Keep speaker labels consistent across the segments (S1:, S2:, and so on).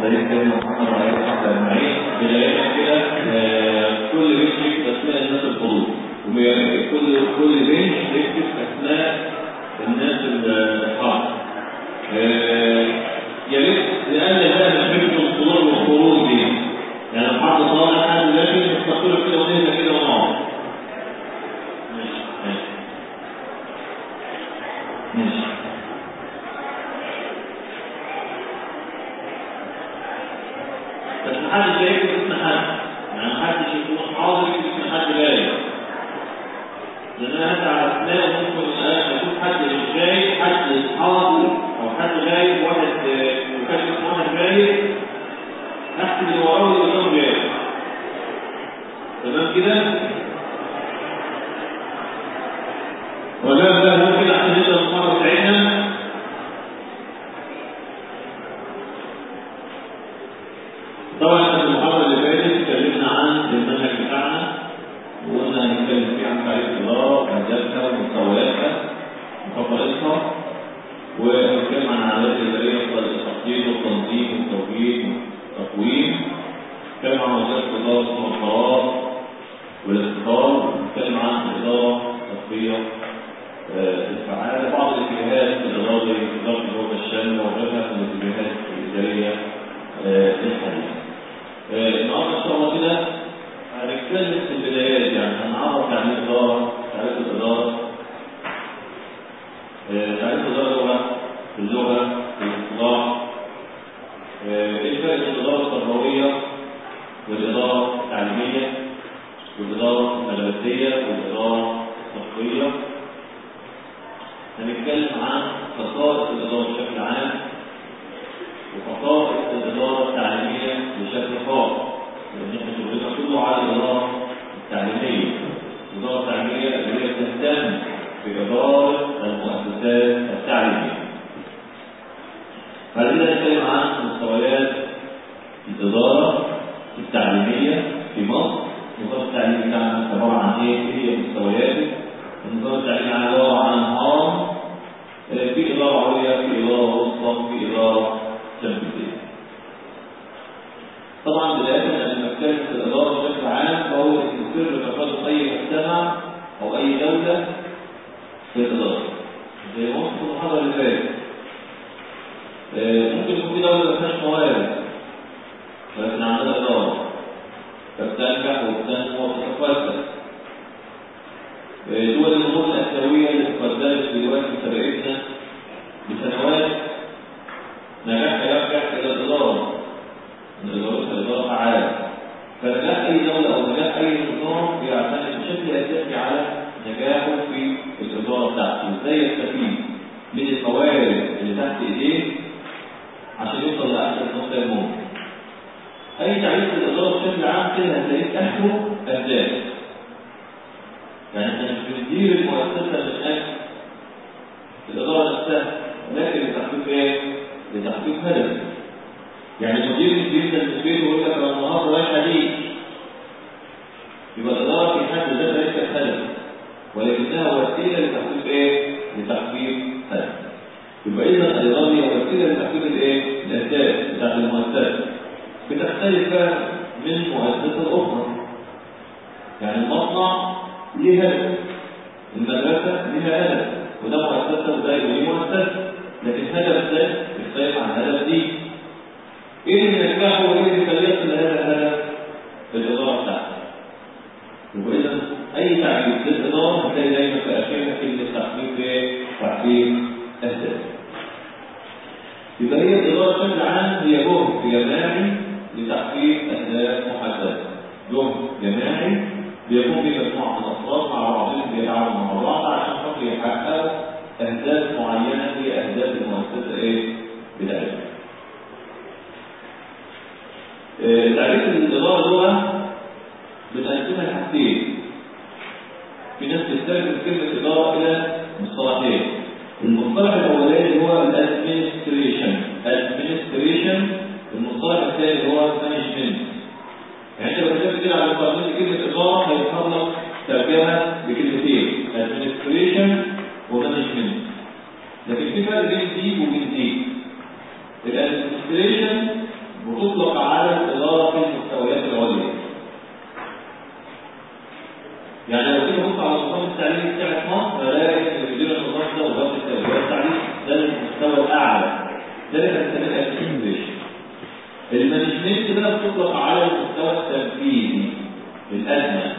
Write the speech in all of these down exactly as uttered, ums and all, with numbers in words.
S1: طريق سيدنا محمد عليه الصلاه والسلام. بدايه كده كل بيت يكتب اسماء الناس الحضور، وكل كل بيت يكتب اسماء الناس الحاضر. يا ريت نقلل بقى فكره الحضور والخروج دي، يعني حد طالع حد لكن نستقر كده ونهدى كده ونقعد. ماشي ماشي ماشي. بس محدش هيكتب اسم حد، يعني محدش يكون حاضر يكتب اسم حد جاي، لأن أنا هدعى على أسماء وممكن أشوف حد مش جاي، حد حاضر أو حد غايب، واحد وكاتب واحد غايب، أحسب اللي وراه واللي قدامه جاي. تمام كده؟ ولا بقى ممكن عشان نبدأ المحاضرة بتاعتنا؟ طبعا في المحاضرة اللي فاتت اتكلمنا عن المنهج بتاعنا، وقلنا هنتكلم فيه عن تعريف الإدارة وأهدافها ومستوياتها وخصائصها، ونتكلم عن العمليات الإدارية التخطيط والتنظيم والتوجيه والتقويم، نتكلم عن وظائف الإدارة ثم القرار والاستقرار، ونتكلم عن الإدارة التطبيقية الفعالة، بعض الاتجاهات في الإدارة زي إدارة الوظيفة الشاملة وغيرها من الاتجاهات الإدارية الحديثة. النهارده إن شاء الله كده هنتكلم في البدايات، يعني هنعرف يعني ايه إدارة، تعريف الإدارة، تعريف الإدارة لغة في اللغة في الاصطلاح، ايه الفرق بين الإدارة التربوية والإدارة التعليمية والإدارة المدرسية والإدارة التطبيقية. هنتكلم عن خصائص الإدارة بشكل عام وخصائص الإدارة التعليمية بشكل خاص، لأن احنا شغلنا كله على الإدارة التعليمية. الإدارة التعليمية اللي هي تهتم بإدارة المؤسسات التعليمية. بعد كده نتكلم عن مستويات الإدارة التعليمية في مصر. النظام التعليمي بتاعنا عبارة عن إيه؟ إيه هي مستوياته؟ النظام التعليمي عبارة عن هرم، في إدارة عليا، في إدارة وسطى، في إدارة تنفيذية. طبعا بداية لما نتكلم في الإدارة بشكل عام فهو سر تقدم أي مجتمع أو أي دولة في الإدارة. زي ما قلت في المحاضرة اللي فاتت، ممكن يكون في دولة ما فيهاش موارد ولكن عندها إدارة فبتنجح وبتنمو وبتتقدم. دول الأمور الآسيوية اللي تقدمت دلوقتي سبقتنا بسنوات نجاح يرجع إلى الإدارة، من الإدارة الإدارة فعالة. فنجاح أي دولة أو نجاح أي نظام بيعتمد بشكل أساسي على نجاحه في الإدارة بتاعته، إزاي يستفيد من الموارد اللي تحت إيديه عشان يوصل لأحسن نقطة ممكن. أي تعريف الإدارة بشكل عام كده هتلاقيه أهله أهداف. يعني احنا مش بندير المؤسسة من أجل الإدارة نفسها، لكن لتحقيق إيه؟ لتحقيق هدف. يعني المدير مش بيبدأ من بيته ويقول لك أنا النهارده رايح أديك، يبقى الإدارة في حد ذاتها ليست هدف، ولكنها وسيلة لتحقيق إيه؟ لتحقيق هدف. يبقى إذا الإدارة هي وسيلة لتحقيق الإيه؟ الأهداف بتاعت المؤسسة. بتختلف من مؤسسة أخرى. يعني المصنع ليه هدف، المدرسة ليها هدف، وده مؤسسة وده وليه مؤسسة، لكن هدف ده يختلف عن هدف دي. ايه اللي ينجحه وايه اللي يخليه يصل لهذا الهدف؟ الإدارة بتاعته. يبقى إذا أي تعريف للإدارة هتلاقي دايما في آخرها كلمة تحقيق ايه؟ تحقيق أهداف. يبقى هي الإدارة بشكل عام هي جهد جماعي لتحقيق أهداف محددة. جهد جماعي بيكون في مجموعة من الأفراد مع بعضهم بيتعاونوا مع بعض عشان خاطر يحققوا أهداف معينة هي أهداف المؤسسة إيه؟ بتاعتها. آه، تعريف الإدارة لغة بتقسمها لحاجتين. في ناس بتستخدم كلمة إدارة إلى مصطلحين. المصطلح الأولاني هو الأدمنستريشن، أدمنستريشن. المصطلح الثاني هو مانجمنت. يعني انت بتكتب كده على مقابل كلمه اداره هيظهر لك ترجمه بكلمتين ادمنستريشن ومانجمنت، لكن في فرق بين دي وبين دي. الادمنستريشن بتطلق على الإدارة في المستويات العليا. يعني لو كده بص على النظام التعليمي بتاع مصر هلاقي اللي بيدير النظام ده وزارة التربية والتعليم ده المستوى الأعلى، ده اللي هنسميه الأدمنستريشن. المانجمنت ده بتطلق على المستوى التنفيذي الأدنى.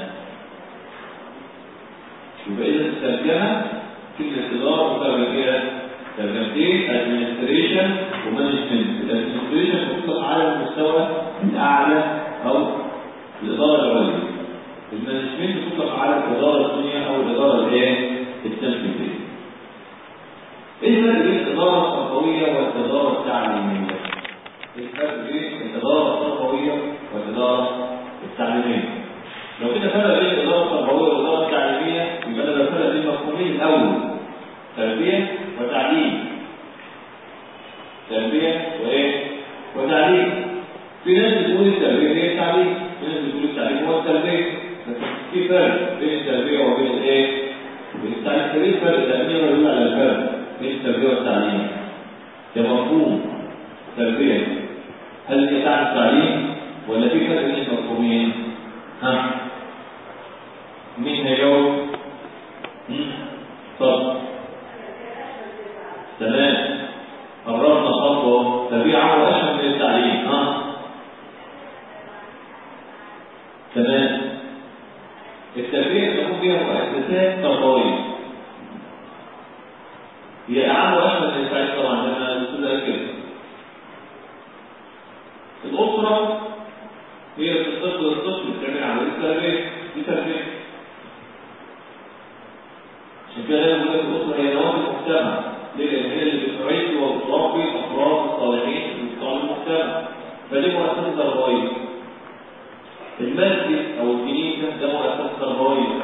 S1: يبقى إذا الترجمة كلمة إدارة وترجمة ترجمتين administration ومانجمنت. الادمنستريشن بتطلق على المستوى الأعلى أو الإدارة العليا. المانجمنت بتطلق على الإدارة الدنيا أو الإدارة الإيه؟ التنفيذية. إيه الفرق بين الإدارة التربوية والإدارة التعليمية؟ إيه الفرق بين الإدارة التربوية والإدارة التعليمية؟ لو كده فرق بين الإدارة التربوية والإدارة التعليمية يبقى ده فرق بين مفهومين. الأول تربية وتعليم. تربية وإيه؟ وتعليم. في ناس بتقول التربية هي التعليم، في ناس بتقول التعليم هو التربية. لكن في فرق بين التربية وبين الإيه؟ بين التعليم. إيه الفرق؟ التأمين يدل على الفرق بين التربية والتعليم. كمفهوم تربية هل هي تعني التعليم ولا في فرق بين المفهومين؟ ها؟ مين هيجاوب؟ طب تمام، قررنا خطوة تبيعة وأشهر من التعليم. ها تمام. التربية تكون فيها مؤسسات تربوية هي أعم وأشهر من التعليم. طبعا لما نقول كده الأسرة هي الطفل الطفل بتعمل عملية التربية، دي تربية. عشان كده لازم نقول الأسرة هي نواة المجتمع. ليه؟ لأن هي اللي بتعيش وتربي الأفراد الصالحين في مستوى المجتمع، فدي مؤسسة تربوية. المسجد أو الكنيسة ده مؤسسة تربوية.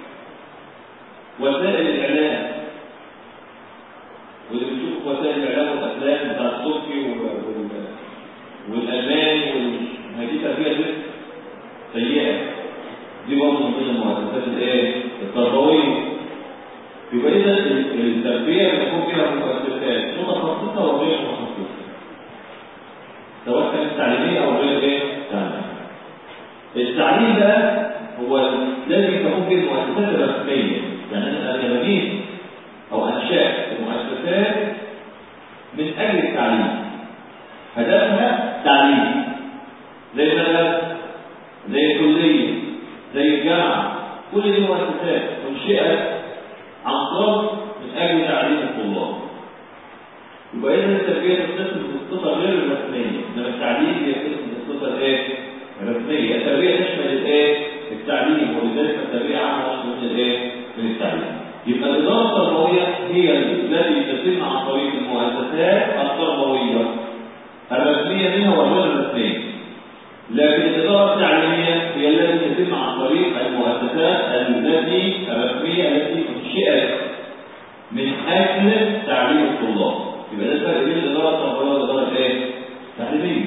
S1: وسائل الإعلام واللي بتشوف وسائل الإعلام والأفلام بتاع التركي والألماني وهذه تربية سيئة، دي برضه من المؤسسات الإيه؟ التربوية. يبقى إذا التربية بتكون فيها مؤسسات متخصصة وغير متخصصة، سواء كانت تعليمية أو غير إيه؟ تعليمية. التعليم ده هو الذي تكون فيه المؤسسات الرسمية. يعني أنا بنيت أو أنشأت المؤسسات من أجل التعليم، هدفها تعليم، زي المدرسة زي الكلية زي الجامعة. كل دي مؤسسات أنشئت عن قصد من أجل تعليم الطلاب. يبقى إذا التربية تتصل بالصفة غير الرسمية، إنما التعليم يتصل بالصفة الإيه؟ الرسمية. التربية تشمل الإيه؟ التعليم، ولذلك التربية عامة من الإيه؟ من التعليم. يبقى الإدارة التربوية هي التي تتم عن طريق المؤسسات التربوية الرسمية منها وغير الرسمية. لكن الإدارة التعليمية هي التي تتم عن طريق المؤسسات التي الرسمية التي انشئت من أجل تعليم الطلاب. يبقى ده الفرق بين الإدارة التربوية والإدارة الإيه؟ التعليمية.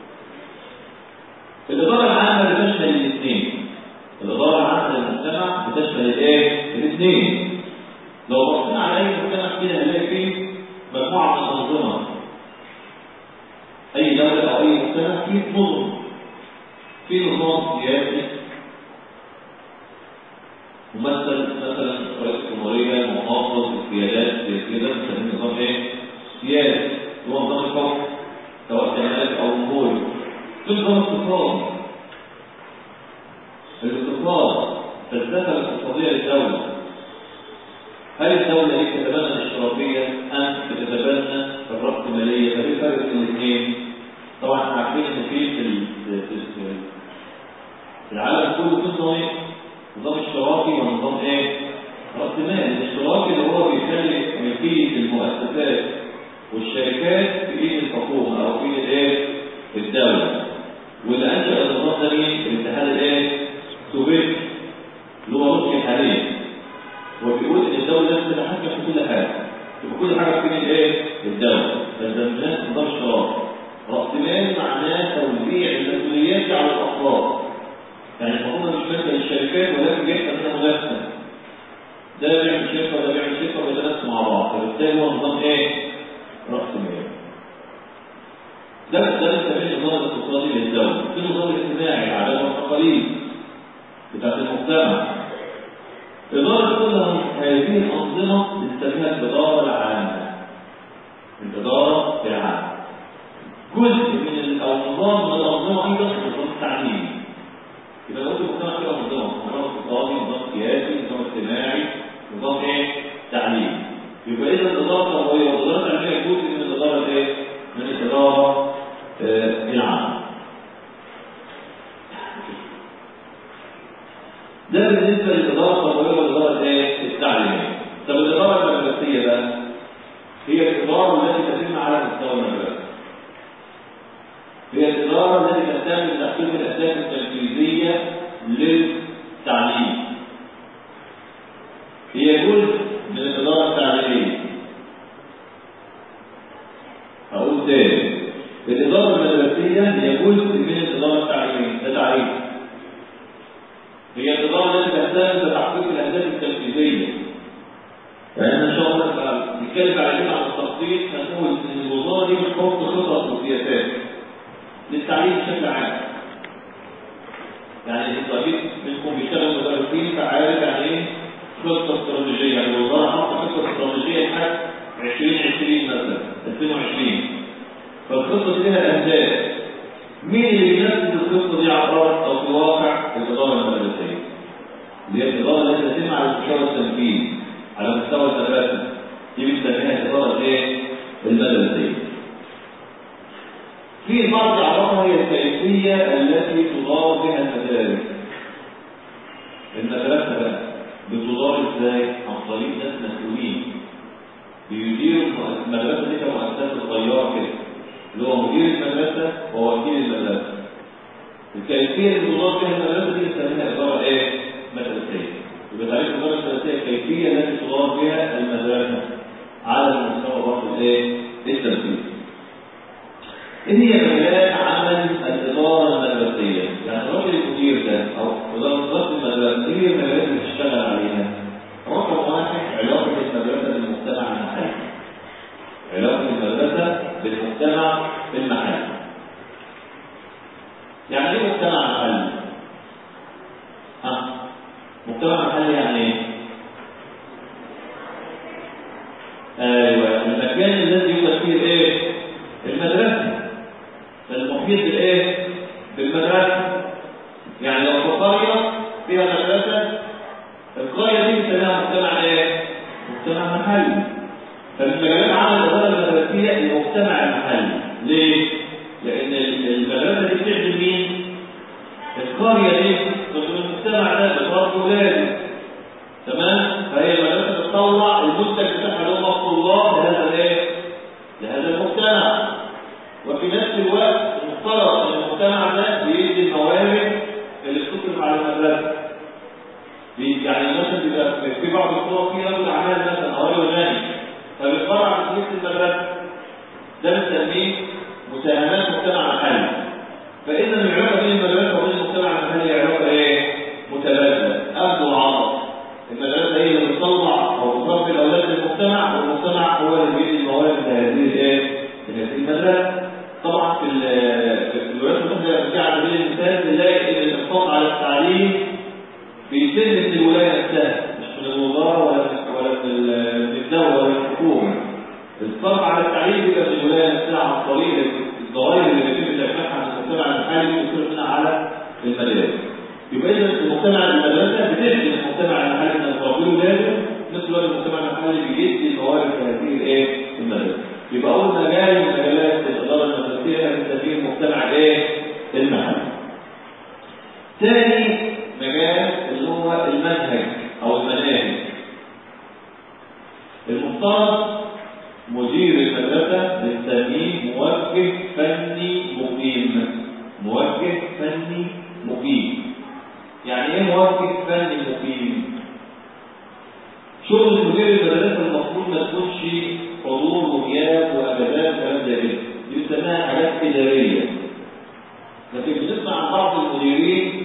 S1: الإدارة العامة بتشمل الاثنين. الإدارة العامة للمجتمع بتشمل الإيه؟ الاثنين. لو بصينا على أي مجتمع كده هنلاقي فيه مجموعة من الأنظمة. أي دولة أو أي مجتمع فيه نظم، في نظام سياسي ممثل مثلا رئيس الجمهورية المحافظ القيادات السياسية، ده بنسميه نظام ايه؟ سياسي، هو نظام الحكم سواء كان أو جمهوري. في نظام اقتصادي. الاقتصاد فلسفة الاقتصادية للدولة. هل الدولة دي تتبنى الاشتراكية أم تتبنى الرأسمالية؟ فايه الفرق بين الاثنين؟ طبعا احنا عارفين ان في في العالم كله في نظامين، نظام اشتراكي ونظام ايه؟ رأسمالي. الاشتراكي اللي هو بيخلي ملكية المؤسسات والشركات في ايد الحكومة او في ايد الايه؟ الدولة. واللي انشأ النظام ده مين؟ الاتحاد الايه؟ السوفيتي اللي هو روسيا حاليا. هو بيقول ان الدولة لازم تتحكم في كل حاجة، يبقى كل حاجة في ايد الايه؟ الدولة. فده نظام اشتراكي. رأسمالي معناه توزيع المسؤوليات على الأفراد. يعني الحكومة مش ماسكة للشركات ولكن بيحصل منها منافسة. ده بيعمل شركة وده بيعمل شركة ويتنافسوا مع بعض، فبالتالي هو نظام ايه؟ رأسمالي. ده بنسميه النظام الاقتصادي للدولة، في النظام الاجتماعي العادات والتقاليد بتاعت المجتمع. إدارة كل هذه الأنظمة بنسميها الإدارة العامة. الإدارة العامة جزء من أو نظام من الأنظمة أيضا نظام التعليم. يبقى لو المجتمع فيه أنظمة، نظام اقتصادي، نظام سياسي، نظام اجتماعي، نظام إيه؟ تعليم. يبقى إذا الإدارة التربوية والإدارة التعليمية جزء من الإدارة إيه؟ من الإدارة آه العامة. ده بالنسبة للإدارة التربوية والإدارة إيه؟ التعليمية. طب الإدارة المدرسية بقى هي الإدارة التي تتم على مستوى المدرسة. هي الإدارة التي تهتم بتحقيق الأهداف التنفيذية للتعليم. هي جزء من الإدارة التعليمية. أقول تاني، الإدارة المدرسية هي جزء من الإدارة التعليمية، ده تعريف. هي الإدارة التي تهتم بتحقيق الأهداف التنفيذية. يعني إن شاء الله نتكلم على كده عن التخطيط، هنقول إن الوزارة دي بتحط خطط وسياسات للتعليم بشكل عام. يعني الطبيب منكم بيشتغل مدرسين فعارف يعني ايه خطه استراتيجيه، يعني الوزاره حاطه خطه استراتيجيه لحد عشرين عشرين مثلا ألفين وعشرين. فالخطه دي لها اهداف. مين اللي بينفذ الخطه دي على الارض او في الواقع؟ الاداره المدرسيه. اللي هي الاداره التي تتم على مستوى التنفيذ على مستوى المدرسه. دي بنسميها الاداره ايه؟ المدرسيه. في بعض أعراضها هي الكيفية التي تدار بها المدارس. المدرسة بقى بتدار ازاي؟ عن طريق ناس مسؤولين بيديروا المدرسة دي كمؤسسة صغيرة كده، اللي هو مدير المدرسة ووكيل المدرسة. الكيفية اللي تدار بها المدرسة دي بنسميها إدارة إيه؟ مدرسية. يبقى تعريف الإدارة المدرسية الكيفية التي تدار بها المدرسة على المستوى برضه إيه؟ التنفيذ. إيه هي مجالات عمل الإدارة المدرسية؟ يعني الراجل المدير ده أو إدارة المدرسة إيه هي المجالات اللي بتشتغل عليها؟ رقم واحد علاقة المدرسة بالمجتمع المحلي. علاقة المدرسة بالمجتمع المحلي. يعني إيه مجتمع محلي؟ ها؟ مجتمع محلي يعني إيه؟ أيوه، المكان الذي يوجد فيه إيه؟ المدرسة. المحيط بالايه؟ بالمدرسه. يعني لو في قريه فيها مدرسه، القريه دي بنسميها مجتمع ايه؟ مجتمع محلي. فالمجالات عمل الاداره المدرسيه المجتمع المحلي. ليه؟ لان المدرسه دي بتخدم مين؟ القريه دي المجتمع ده بتربي ولاده. تمام؟ فهي المدرسه بتطلع المنتج بتاعها اللي هو الطلاب لهذا الايه؟ لهذا المجتمع. وفي نفس الوقت المفترض ان المجتمع ده بيدي الموارد اللي بتصرف على المدرسه. يعني مثلا بيبقى في بعض الصور في رجل اعمال مثلا او رجل غني فبيتبرع بفلوس المدرسه. ده بنسميه مساهمات مجتمع محلي. فاذا العلاقه بين المدرسه وبين المجتمع المحلي هي علاقه ايه؟ متبادله، اخذ وعطاء. المدرسه هي اللي بتطلع او بتربي الاولاد للمجتمع، والمجتمع هو اللي بيدي الموارد لهذه الايه؟ لهذه المدرسه. طبعا في الولايات المتحده الامريكيه على سبيل المثال نلاقي ان الاقتصاد على التعليم بيتم من الولايه نفسها، مش من الوزاره ولا ولا من الدوله ولا من الحكومه. الصرف على التعليم بيبقى من الولايه نفسها عن طريق الضرائب اللي بيتم دفعها من المجتمع المحلي وتصرف منها على المدارس. يبقى اذا المجتمع المدرسه بتخدم المجتمع المحلي من تربيه ولاده، نفس الوقت المجتمع المحلي بيدي الموارد لهذه الايه؟ المدارس. يبقى اول مجال من مجالات الاداره المدرسيه بنسميه المجتمع ايه؟ المحلي. ثاني مجال اللي هو المنهج او المناهج. المفترض مدير المدرسه بنسميه موجه فني مقيم. موجه فني مقيم. يعني ايه موجه فني مقيم؟ شغل مدير المدرسه المفروض ما تكونش حضور وغياب واجازات وكلام زي كده، دي بنسميها حاجات اداريه. لكن بنسمع عن بعض المديرين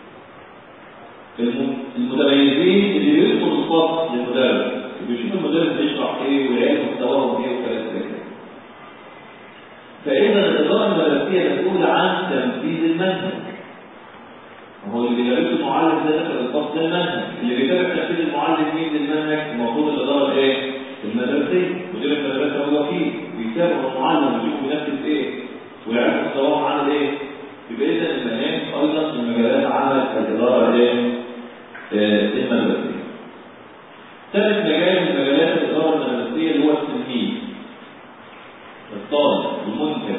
S1: المتميزين اللي بيدخلوا الفصل للمدرس، بيشوفوا المدرس بيشرح ايه والعيال مستواهم ايه وكلام زي كده. فاذا الاداره المدرسيه مسؤولة عن تنفيذ المنهج. هو اللي بيدرسه المعلم ده داخل الفصل ده المنهج، اللي بيتابع تنفيذ المعلم مين للمنهج؟ المفروض الإدارة ايه؟ المدرسية، مدير المدرسة هو وكيل بيتابع المعلم ويشوف بينفذ ايه ويعرف مستواه عامل ايه. يبقى إذا المناهج أيضا من مجالات عمل الإدارة ايه؟ المدرسية. ثالث مجال من مجالات الإدارة المدرسية اللي هو التنفيذ. الطالب المنتج.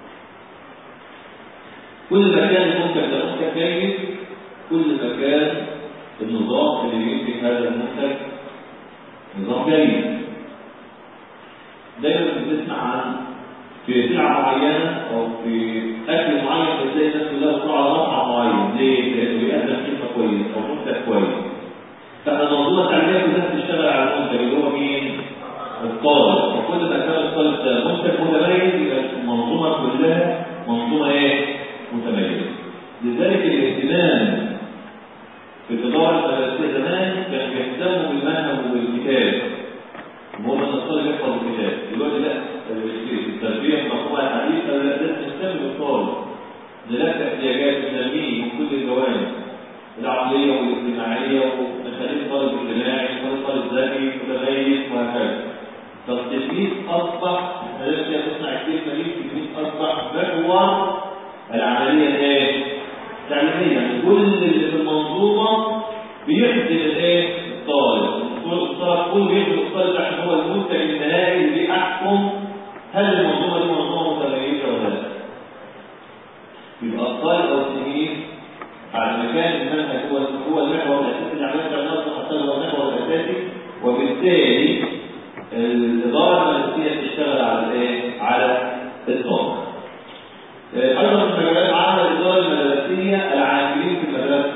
S1: كل ما كان المنتج ده منتج جيد، كل ما كان النظام اللي بينتج هذا المنتج نظام جيد. دايما بتسمع عن في سلعة معينة أو في أكل معين بتلاقي الناس كلها بتروح على مطعم معين، ليه؟ لأنه بيقدم خدمة كويس أو منتج كويس. فالمنظومة التعليمية كلها بتشتغل على المنتج اللي هو مين؟ الطالب. وكل ما كان الطالب ده منتج متميز يبقى المنظومة كلها منظومة ايه؟ متميزة. لذلك الاهتمام في الإدارة المدرسية زمان كانوا بيهتموا بالمنهج وبالكتاب. هو ان الطالب يحفظ الكتاب. دلوقتي لا، التربية المفهومة الحديثة لا تهتم بالطالب. لذلك احتياجات التنمية من كل الجوانب العقلية والاجتماعية ومخاليف طالب اجتماعي، مخاليف طالب ذكي متميز وهكذا. فالتلميذ أصبح، احنا لسه بنسمع الكلمة دي، التلميذ أصبح محور العملية الايه؟ التعليمية. يعني كل اللي في المنظومة بيخدم الايه؟ الطالب. الطالب كله بيخدم الطالب عشان هو المنتج النهائي اللي بيحكم هل المنظومة دي منظومة متميزة ولا لا. يبقى الطالب أو التلميذ بعد ما كان المنهج هو هو المحور الاساسي لعمليه الدراسه حتى هو المحور الاساسي، وبالتالي الاداره المدرسيه بتشتغل على الايه؟ على الطالب. ايضا من مجالات عمل الاداره المدرسيه العاملين في المدرسه.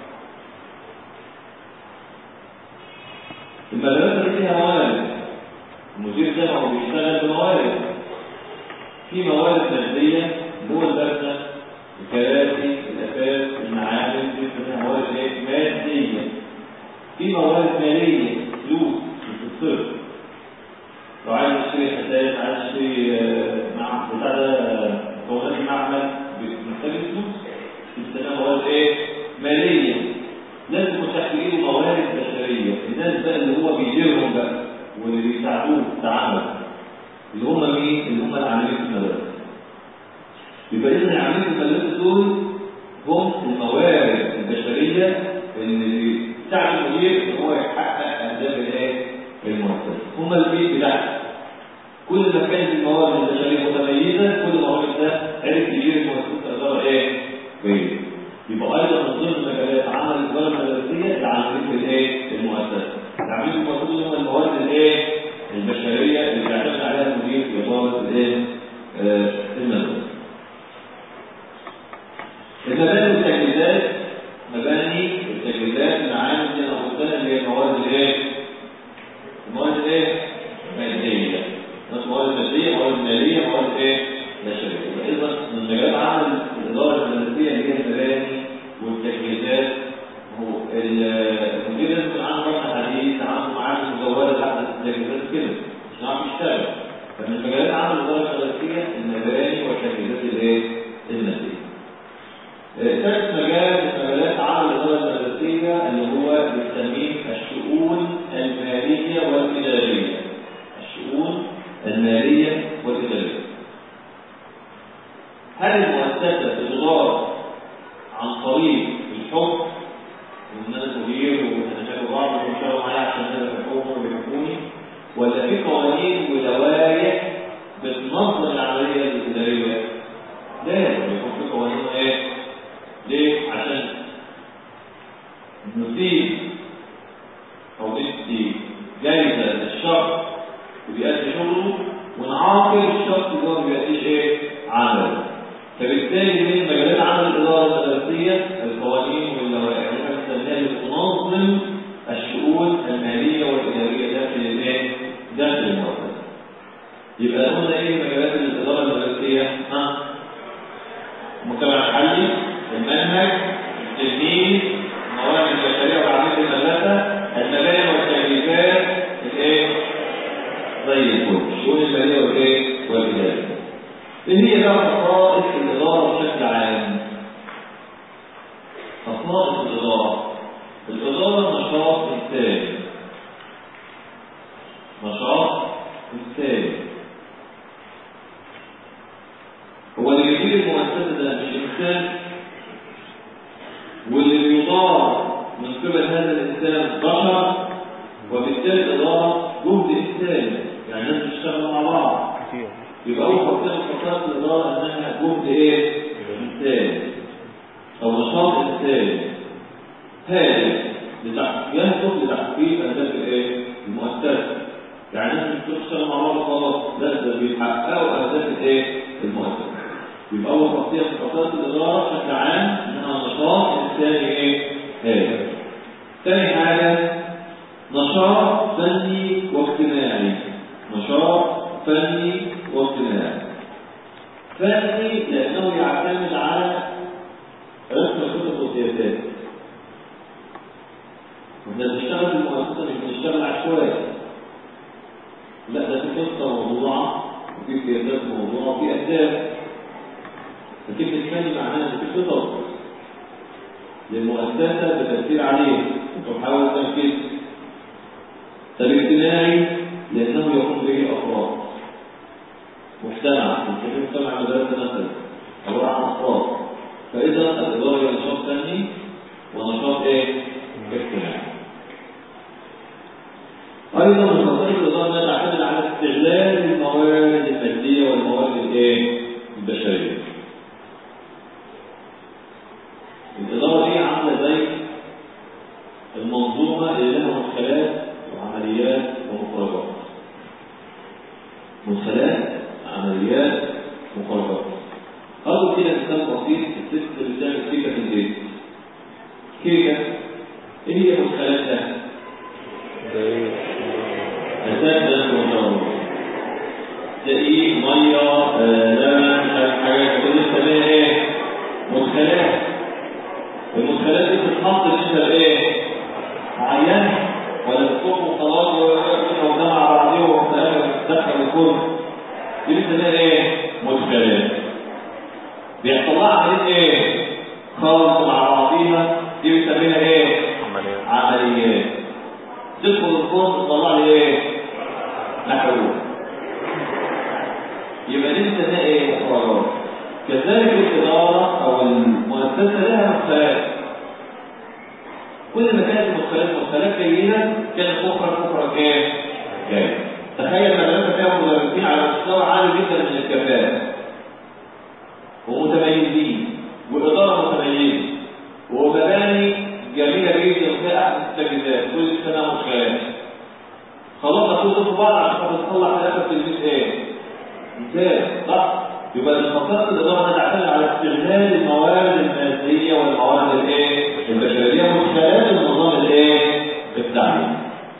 S1: المدرسه دي فيها موارد، المدير ده هو بيشتغل بموارد. في موارد ماديه اللي هو البرسه، الكراسي، الاساس، المعامل، دي اسمها موارد ماديه. في موارد ماليه، فلوس بتتصرف. لو عايز تشتري اساس، عايز تشتري معمل بتاع ده مكونات المعمل، محتاج فلوس، بتسميها موارد ايه؟ ماليه. لازم يكون تحت ايده موارد بشريه، الناس بقى اللي هو بيديرهم بقى واللي بيساعدوه في التعامل، اللي هم مين؟ اللي هم العاملين في المدرسه. يبقى إذن العاملين في المدرسة دول هم الموارد البشرية اللي بتساعد المدير إن هو يحقق أهداف الإيه؟ المؤسسة. هم البيت بتاعهم. كل ما كانت الموارد البشرية متميزة، كل ما الراجل ده عرف يدير المؤسسة إدارة إيه؟ كويس. يبقى أيضا من ضمن مجالات عمل الإدارة المدرسية العاملين في الإيه؟ المؤسسة. العاملين في المؤسسة هم الموارد الإيه؟ البشرية اللي بيعتمد عليها المدير في إدارة الإيه؟ آه المدرسة. المباني والتجهيزات، مباني والتجهيزات المعامل دي انا قلتها اللي هي الموارد الايه؟ الموارد الايه؟ ماديه. موارد ماديه، موارد ماليه، موارد ايه؟ بشريه. ايضا من مجال عمل الاداره المدرسيه اللي هي المباني والتجهيزات. هو المدير لازم يكون عنده رقم حديث، عنده معامل مزوده تحت التجهيزات كده عشان يعرف يشتغل. فمن مجالات عمل الاداره المدرسيه المباني والتجهيزات الايه؟ الماديه. ثالث مجال من مجالات عمل الإدارة المدرسية اللي هو بنسميه الشؤون المالية والإدارية. الشؤون المالية والإدارية. هل المؤسسة تدار عن طريق الحكم وإن أنا مدير وأنا شايف بعض وبيشتغلوا معايا عشان أنا بحكمهم وبيحكموني، ولا في قوانين ولوائح بتنظم العملية الإدارية؟ لازم يكون في قوانين إيه؟ ليه؟ عشان نسيب أو ندي جايزة للشخص اللي بيأدي شغله ونعاقب الشخص اللي هو ما بيأديش إيه؟ عمله. فبالتالي من مجالات عمل الإدارة المدرسية القوانين واللوائح اللي بنسميها اللي تنظم الشؤون المالية والإدارية داخل الإيه؟ داخل المؤسسة. يبقى قلنا إيه مجالات الإدارة المدرسية؟ ها؟ المجتمع الحالي، المنهج، التلميذ، الموارد البشريه وعمليه المدرسه، المباني والتجهيزات، الايه؟ زي الفل، الشؤون الماليه والايه؟ والاداريه. ايه هي بقى خصائص الاداره مدير المؤسسة ده مش إنسان، واللي بيضار من قبل هذا الإنسان بشر، وبالتالي الإدارة جهد إنساني، يعني الناس بتشتغل مع بعض. يبقى أول خطوة من خطوات الإدارة إنها جهد إيه؟ إنساني أو نشاط إنساني هادف يهدف لتحقيق أهداف الإيه؟ المؤسسة. يعني الناس مش بتشتغل مع بعض خلاص، لا ده بيحققوا أهداف الإيه؟ المؤسسة. يبقى أول خطوة في خطوات الإدارة بشكل عام إنها نشاط إنساني إيه؟ هادف. ثاني حاجة نشاط فني واجتماعي. نشاط فني واجتماعي. فني لأنه يعتمد على رسم الخطط والسياسات. واحنا بنشتغل في المؤسسة مش بنشتغل عشوائي. لا ده في خطة موضوعة وفي سياسات موضوعة وفي أهداف. فكلمة فني معناها إن في خطط للمؤسسة بتأثير عليه وتحاول تنفيذها. طب اجتماعي لأنه يقوم به أفراد مجتمع، ممكن مجتمع مدرسة مثلا عبارة عن أفراد. فإذا الإدارة هي نشاط فني ونشاط إيه؟ اجتماعي. أيضا من خصائص الإدارة تعتمد على استغلال الموارد المادية والموارد الإيه؟ البشرية. الإدارة دي عاملة زي المنظومة اللي لها مدخلات وعمليات ومخرجات. مدخلات، عمليات، مخرجات. أول كده مثال بسيط، الست اللي بتعمل كيكة في البيت. كيكة إيه هي مدخلاتها؟ أساس ده مدخلات. دقيق، مية، لبن، حاجات كل اسمها إيه؟ مدخلات. المدخلات دي بتتحط نسبة إيه؟ معينة ولا بتكون وخلاص ويقفوا قدام على بعضهم وتدخل الكل. دي بتسميها ايه؟ مدخلات. بيحصل لها عمليه ايه؟ خلط مع بعضيها. دي بنسميها ايه؟ عمليات. عمليات. تدخل الفرن تطلع لي ايه؟ محلول. يبقى دي بنسميها ايه؟ مخرجات. كذلك الاداره او المؤسسه لها مدخلات. كل ما كانت المدخلات مدخلات جيده كانت مخرج مخرج ايه؟ جيد. تخيل مدرسه فيها مدرسين على مستوى عالي جدا من الكفاءه ومتميزين واداره متميزه ومباني جميله جدا وفيها احسن التجهيزات، كل سنه مدخلات. خلاص هتوصل في بعض عشان تطلع في الاخر تلميذ ايه؟ ممتاز، صح؟ يبقى المخططات الاداره تعتمد على استغلال الموارد الماديه والموارد الايه؟ البشريه من خلال النظام الايه؟ التعليمي.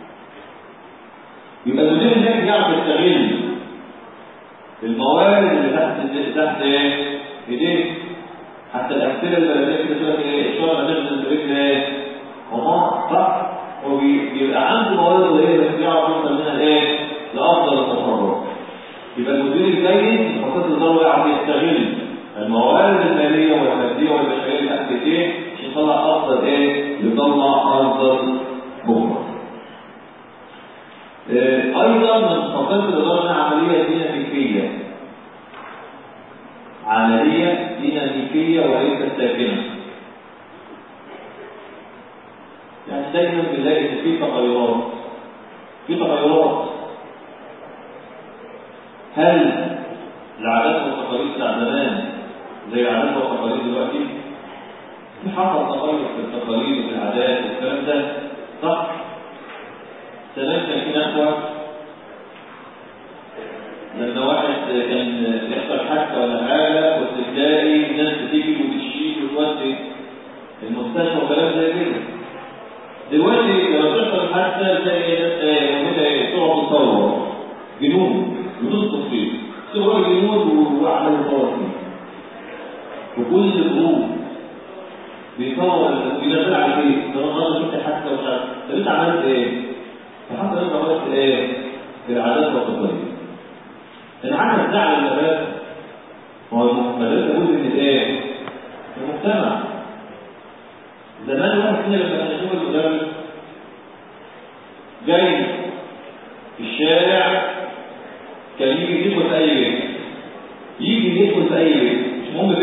S1: يبقى المدير الناجح يعرف يستغل الموارد اللي تحت تحت ايه؟ ايديه. حتى الامثله البلديه كده تقول لك ايه؟ الشغل ده مش بيقول ايه؟ هما صح؟ هو بيبقى عنده موارد ايه بس يعرف يوصل منها لايه؟ لافضل المخرجات. يبقى المدير الجيد المخطط الاداره يعرف يستغل الموارد الماليه والماديه والبشريه اللي تحت ايديه عشان يطلع افضل ايه؟ يطلع افضل مخرج. ايضا من خطوات الاداره عمليه ديناميكيه. عمليه ديناميكيه وليست ساكنه. يعني دايما بنلاقي ان في تغيرات. في تغيرات. هل العادات والتقاليد بتاع زمان زي العادات والتقاليد دلوقتي؟ في حصل تغير في التقاليد وفي العادات والكلام ده، صح؟ زمان كان في نخوة لما واحد كان يحصل حادثة ولا حاجة كنت تلاقي ناس بتيجي وتشيل وتودي المستشفى وكلام زي كده. دلوقتي لما تحصل حادثة تلاقي ناس موجودة ايه؟ تقعد تصور جنون بدون تفصيل. صور جنون وعمل صور فيه. وكل جروب بيصور بينزل على ايه؟ لو انا شفت حادثة ومش عارف، طب انت عملت ايه؟ فحتى انت غلطت ايه؟ في العادات والتقاليد. العادة بتاع المدرسة هو المدرسة جزء من الايه؟ المجتمع. زمان واحد فينا لما كان يشوف المدرس جاي في الشارع كان يجي يدخل في اي بيت. يجي يدخل في اي بيت، مش مهم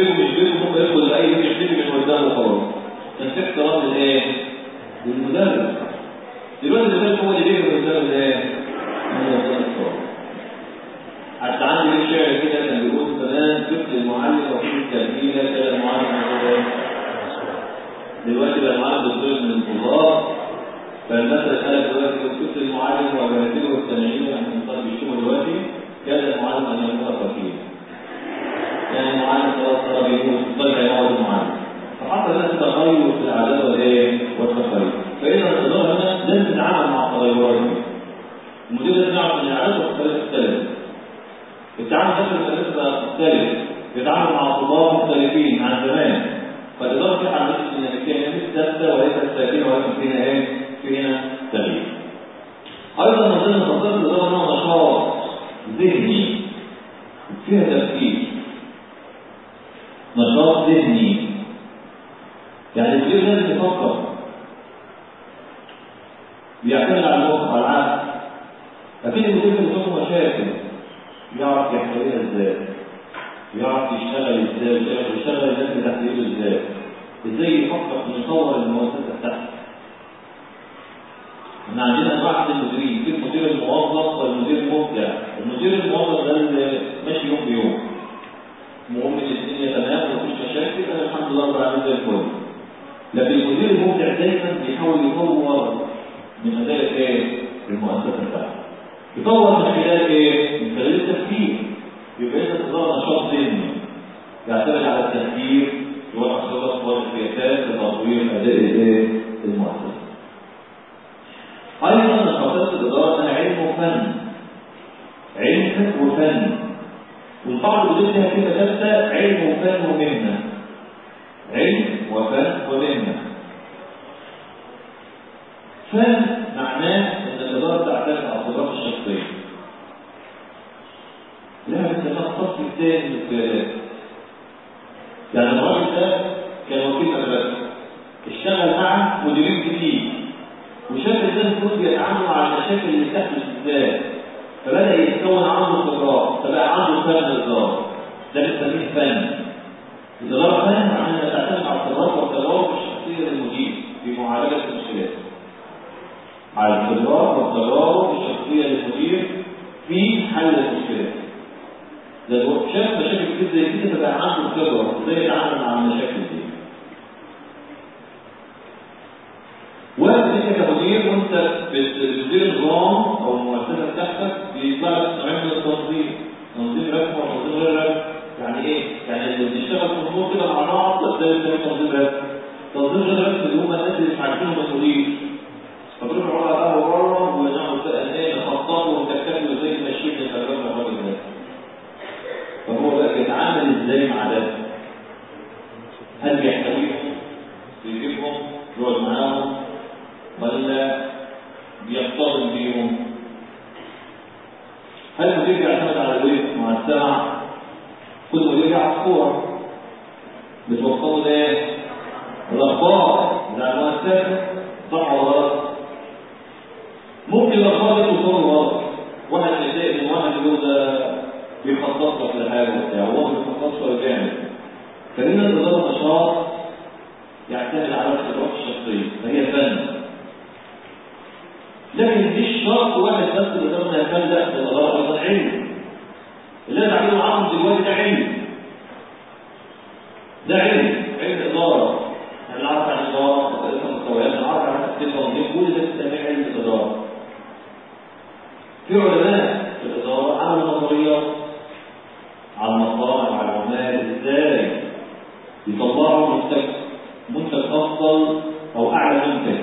S1: علم كفيلة كان معلم دلوقتي بقى معلم دكتور من الطلاب، فالناس تسألك دلوقتي كنت المعلم وجهته والسامعين عن طالب الشؤون دلوقتي كان المعلم أن يكون كفيلا، يعني معلم خلاص صار بيقول طلع يعود المعلم، فحصل نفس تغير في العادات والايه والتقاليد. فإذا الإدارة هنا لازم تتعامل مع التغيرات دي. المدير لازم يعرف ان العادات والتقاليد تختلف. التعامل داخل المدرسة بقى مختلف، يتعامل مع طلاب مختلفين عن زمان. فالإدارة في عملية الديناميكية هي مش ثابتة وليست ساكنة ولكن فينا ايه؟ فينا تغيير. أيضا من ضمن خصائص الإدارة انها نشاط ذهني فيها تفكير. نشاط ذهني يعني المدير لازم يفكر، بيعتمد على المخ على العقل. لكن المدير بيواجه مشاكل يعرف يحتويها ازاي، يعرف يشتغل ازاي، يشتغل الناس اللي تحت ايده ازاي، ازاي يفكر في يطور المؤسسه بتاعته. احنا عندنا انواع من المديرين، في المدير الموظف والمدير المبدع. المدير الموظف ده اللي ماشي يوم بيوم، المهم ان الدنيا تمام ومفيش مشاكل، انا الحمد لله رب العالمين زي الفل. لكن المدير المبدع دايما بيحاول يطور من اداء ايه؟ المؤسسه بتاعته. يطور من خلال ايه؟ من خلال التفكير. يبقى اذا تظهر نشاط ذهني يعتمد على التفكير ووضع خطط والسياسات لتطوير اداء الايه؟ المؤسسه. ايضا من خصائص الاداره انها علم وفن. علم وفن. والبعض بيقول لها كلمه ثالثه علم وفن ومهنه. علم وفن ومهنه. فن معناه ان الاداره تعتمد على الخبرات الشخصيه. لها مثلا خاص ثاني من القيادات. يعني الراجل ده كان وكيل مدرسه، اشتغل مع مديرين كتير وشاف الناس دول بيتعاملوا مع المشاكل اللي بتحدث ازاي، فبدا يتكون عنده خبرات، فبقى عنده فن الاداره. ده بنسميه فن. الاداره فن معناها تعتمد على الخبرات والتجارب الشخصيه للمدير في معالجه المشكلات. على الخبرات والتجارب الشخصيه للمدير في حل المشكلات. لو شاف مشاكل كتير زي كده فبقى عنده خبره ازاي يتعامل مع المشاكل دي. وانت كمدير وانت بتدير النظام او المؤسسه بتاعتك بيطلع لك نوعين من التنظيم، تنظيم رسمي وتنظيم غير رسمي. يعني ايه؟ يعني اللي بنشتغل في النظام كده مع بعض ده بيسموه تنظيم رسمي. تنظيم غير رسمي اللي هم الناس اللي مش عارفينهم المدير. فتروحوا على قهوه بره ونعمل بقى ايه نخططوا ونتكلموا ازاي ماشيين الحاجات مع الراجل ده. فهو بقى يتعامل ازاي مع ده؟ هل بيحتويهم؟ بيجيبهم؟ يقعد معاهم؟ ولا بيحتضن بيهم؟ هل المدير بيعتمد على الوقت مع السمع؟ كل مدير على الصورة بتوصله لايه؟ الاخبار بتاع المؤسسة صح ولا غلط؟ ممكن الاخبار دي توصله غلط، واحد يتضايق من واحد يقول ده بيخطط لك لحاجه وبتاع، وهو ما بيخططش ولا بيعمل. فهنا الاداره نشاط يعتمد على الخبرات الشخصيه فهي فن. لكن مش شرط واحد بس الاداره انها فن، لا الاداره ايضا علم. اللي انا بعمله معاهم دلوقتي ده علم. ده علم، علم اداره. احنا نعرف عن الاداره، مستويات، نعرف عن التنظيم، كل ده بنسميه علم الاداره. في علماء في الاداره عملوا نظريات على المصانع وعلى العمال ازاي يطلعوا منتج منتج افضل او اعلى منتج.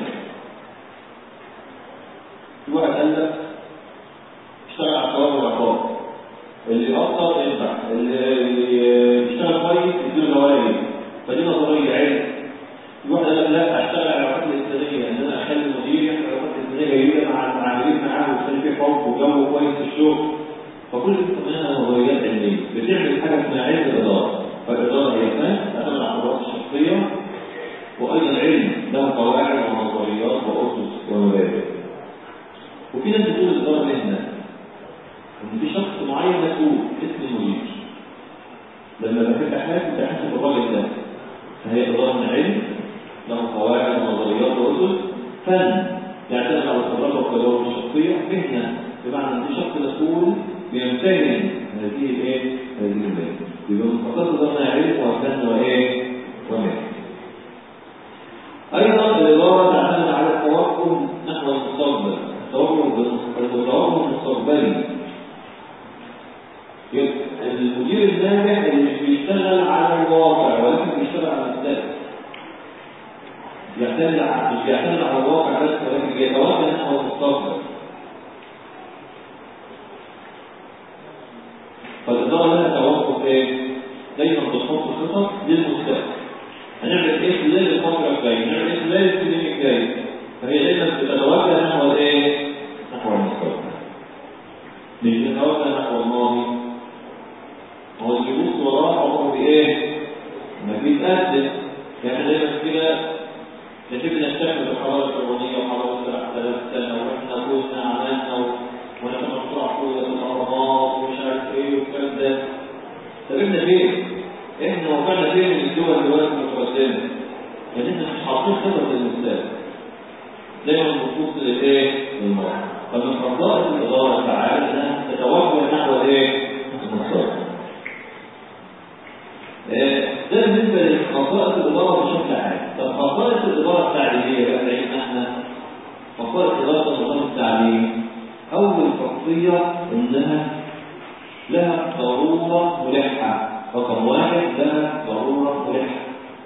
S1: في واحد قال لك اشتغل على الثواب والعقاب، اللي افضل ينفع، اللي بيشتغل كويس يديله جوائز، فدي نظريه علم. في واحد قال لك لا اشتغل على العلاقات الانسانيه، ان انا اخلي المدير يعمل علاقات انسانيه جيده مع العاملين معاه ويخلي فيه حب وجو كويس في الشغل. فكل دي كلها نظريات علميه بتعمل حاجه اسمها علم الاداره. فالاداره هي فن تعتمد على الخبرات الشخصيه وايضا علم له قواعد ونظريات واسس ومبادئ. وفي ناس بتقول الاداره مهنه، ان في شخص معين مسؤول اسم المدير. لما بفتح حاجه بحسب الراجل ده، فهي اداره من علم له قواعد ونظريات واسس. فن يعتمد على الخبرات والتجارب الشخصيه. مهنه بمعنى ان في شخص مسؤول بيمتهن هذه الايه؟ هذه المهنه. يبقى مختص ضمن علم بيعتمد على مش بيعتمد على الواقع بس، ولكن بيتوجه نحو المستقبل. فالإدارة لها توقف ايه؟ دايما بتحط خطط للمستقبل. هنعمل ايه خلال الفترة الجاية؟ هنعمل ايه خلال السنين الجاية؟ فهي دايما بتتوجه نحو ايه؟ نحو المستقبل. مش بتتوجه نحو الماضي. هو اللي بيبص وراه عمره بايه؟ ما بيتقدم. يعني دايما كده نجيب نستكمل الحضارة الفرعونية وحضارة سبع آلاف سنة واحنا كنا عملنا ونحن مشروع حوزة الأهرامات ومش عارف ايه والكلام ده. سببنا فين؟ احنا وقعنا فين من الدول دلوقتي المتقدمة؟ يعني احنا مش حاطين خطط للمستقبل. دايما بنبص للايه؟ للماضي. فمن خصائص الإدارة الفعالة انها تتوجه نحو ايه؟ المستقبل. ده بالنسبة لخصائص الإدارة بشكل عام. طب خصائص الإدارة التعليمية بقى بعيدنا احنا خصائص إدارة النظام التعليمي. أول خاصية إنها لها ضرورة ملحة. رقم واحد لها ضرورة ملحة.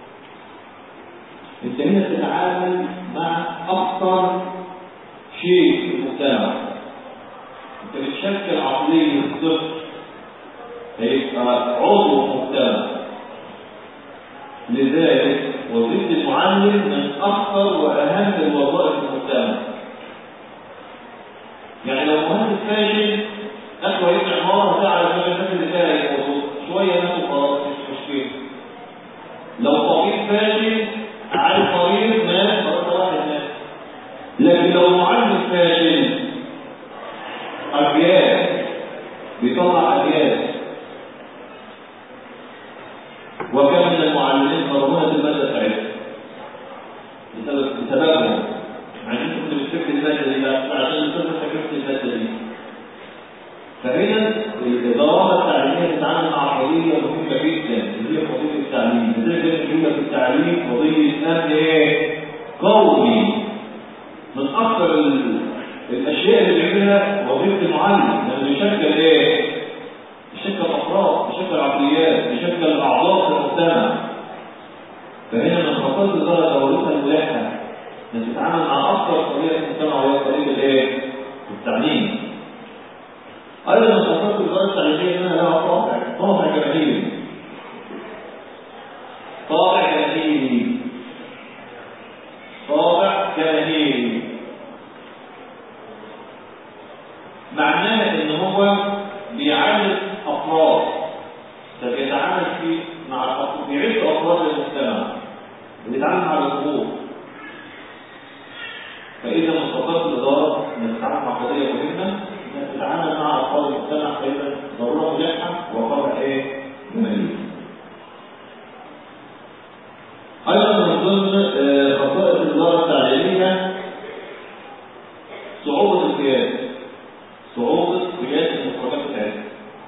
S1: أنت هنا تتعامل مع أخطر شيء في المجتمع. أنت بتشكل عقلية الطفل هيبقى عضو في المجتمع. لذلك وظيفة المعلم من أخطر وأهم الوظائف في المجتمع. يعني لو مهندس فاشل أخوة يبني عمارة ساعة على الناس اللي فيها يوظف شوية ناس وخلاص مش مشكلة. لو طبيب فاشل عارف طبيب ناس خلاص واحد ناس. لكن لو معلم فاشل أبيات بيطلع أبيات. وكم من المعلمين خرجونا في المادة بتاعتهم بسبب بسببهم. يعني انت كنت بتفكر المادة دي عشان الطفل فكرت المادة دي. فهنا الإدارة التعليمية تتعامل مع قضية مهمة جدا اللي هي قضية التعليم. لذلك الجملة في التعليم قضية أمن ايه؟ قومي. من أكثر الأشياء اللي بيعملها وظيفة المعلم لأنه بيشكل ايه؟ بشكل أفراد، بشكل عقليات، بشكل أعضاء في المجتمع. فهنا من خصائص الإدارة دورتها الملحة إنها تتعامل مع أكثر قضية في المجتمع وهي قضية الإيه؟ التعليم. أيضا من خصائص الإدارة التعليمية إنها لها طابع، طابع جماهيري. طابع جماهيري. طابع جماهيري. معناه إن هو بيعالج أفراد. ده بيتعامل فيه مع الأفراد، بيعيش أفراد المجتمع. بيتعامل مع الجمهور. فإذا من خصائص الإدارة إنها تتعامل مع قضية مهمة، إنها تتعامل مع أفراد المجتمع فإذا ضرورة ملحة وطبع إيه؟ جماهيري. أيضا من ضمن خصائص الإدارة التعليمية صعوبة القيادة. صعوبة قيادة المخرجات بتاعتها.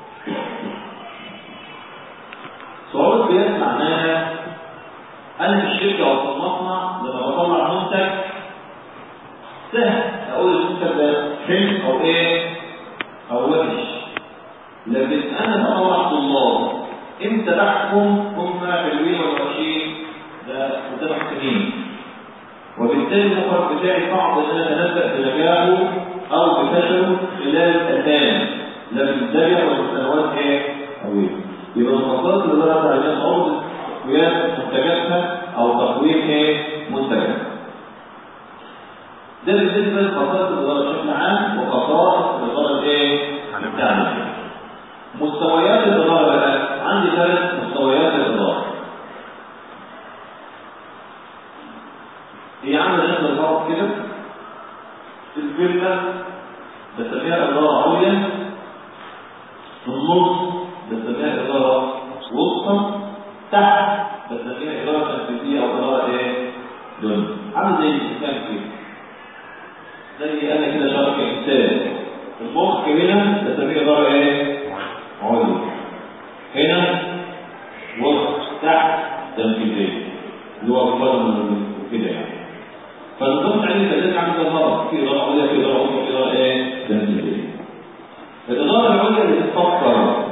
S1: صعوبة القيادة معناها أنا في الشركة أو في المصنع لما بطلع منتج سهل أقول المنتج ده حلو أو إيه أو وحش. لكن أنا بطلع طلاب إمتى بحكم هم حلوين ولا وحشين؟ ده قدامك سنين. وبالتالي المخرج بتاعي صعب إن أنا أتنبأ بنجاحه أو بفشله خلال أيام لا بالدقيقة ولا بالسنوات إيه طويلة. يبقى الخصائص الإدارة التعليمية صعوبة قيادة منتجاتها أو تقويم إيه منتجاتها. ده بالنسبة لخصائص الإدارة بشكل عام وخصائص الإدارة إيه التعليمية. مستويات الإدارة بقى عندي ثلاث مستويات الإدارة. هي عاملة شكل الفرق كده. الفيلا بسميها إدارة عليا. في النص بسميها إدارة وسطى. تحت بسميها إدارة تنفيذية أو إدارة إيه؟ دنيا. عامل زي الإنسان كده. زي أنا كده شركة إنسان. المخ هنا بسميها إدارة إيه؟ عليا. هنا وسط تحت تنفيذية. اللي هو بفضل كده يعني. فالنظام التعليمي كذلك عامل زي الغرض. في إدارة عليا، في إدارة وسطى، في إدارة إيه؟ تنفيذية. الإدارة العليا اللي بتفكر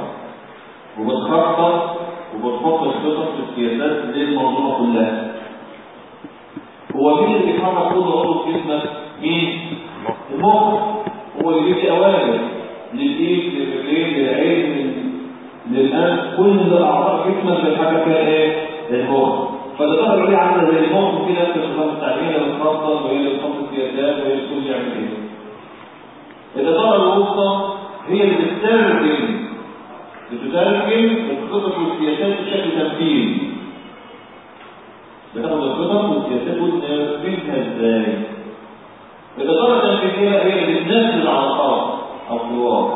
S1: وبتخطط وبتحط الخطط والسياسات للمنظومة كلها. هو مين اللي بيحرك كل عضو في جسمك؟ مين؟ المخ. هو اللي بيدي اوامر للايد للرجلين للعين للانف، كل الاعضاء جسمك بيتحرك فيها ايه؟ المخ. فالإدارة العليا عاملة زي المخ في نفس النظام التعليمي اللي بتخطط وهي اللي بتحط السياسات وهي اللي بتقول يعمل ايه. الإدارة الوسطى هي اللي بتترجم بتترجم الخطط والسياسات بشكل تنفيذي. بتاخد الخطط والسياسات وتنفذها ازاي؟ الإدارة التنفيذية هي اللي بتنفذ على الأرض أو في الواقع.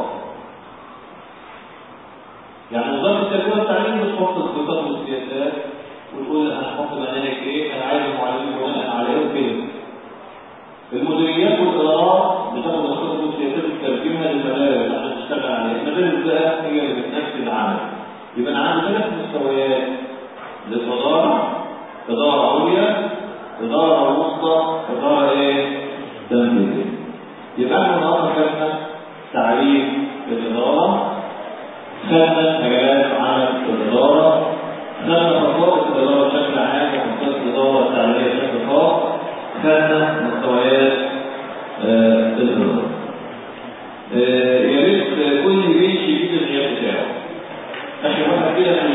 S1: يعني وزارة التربية والتعليم بتحط الخطط والسياسات وتقول انا هحط مناهج ايه، انا عايز المعلمين بناء على ايه وكده. المديريات والادارات بتاخد الخطط والسياسات وتترجمها للمدارس عشان تشتغل عليها. المدارس بقى هي اللي بتنفذ العمل. يبقى انا عندي ثلاث مستويات للاداره: اداره عليا، اداره وسطى، اداره ايه؟ تنفيذيه. يبقى احنا النهارده خدنا تعريف الاداره، خدنا مجالات عمل الاداره، خدنا خطوات الإدارة بشكل عام وخطوات الإدارة التعليمية بشكل خاص، خدنا مستويات الإدارة. يا ريت كل بيت يجيب الغياب بتاعه. عشان واحد كده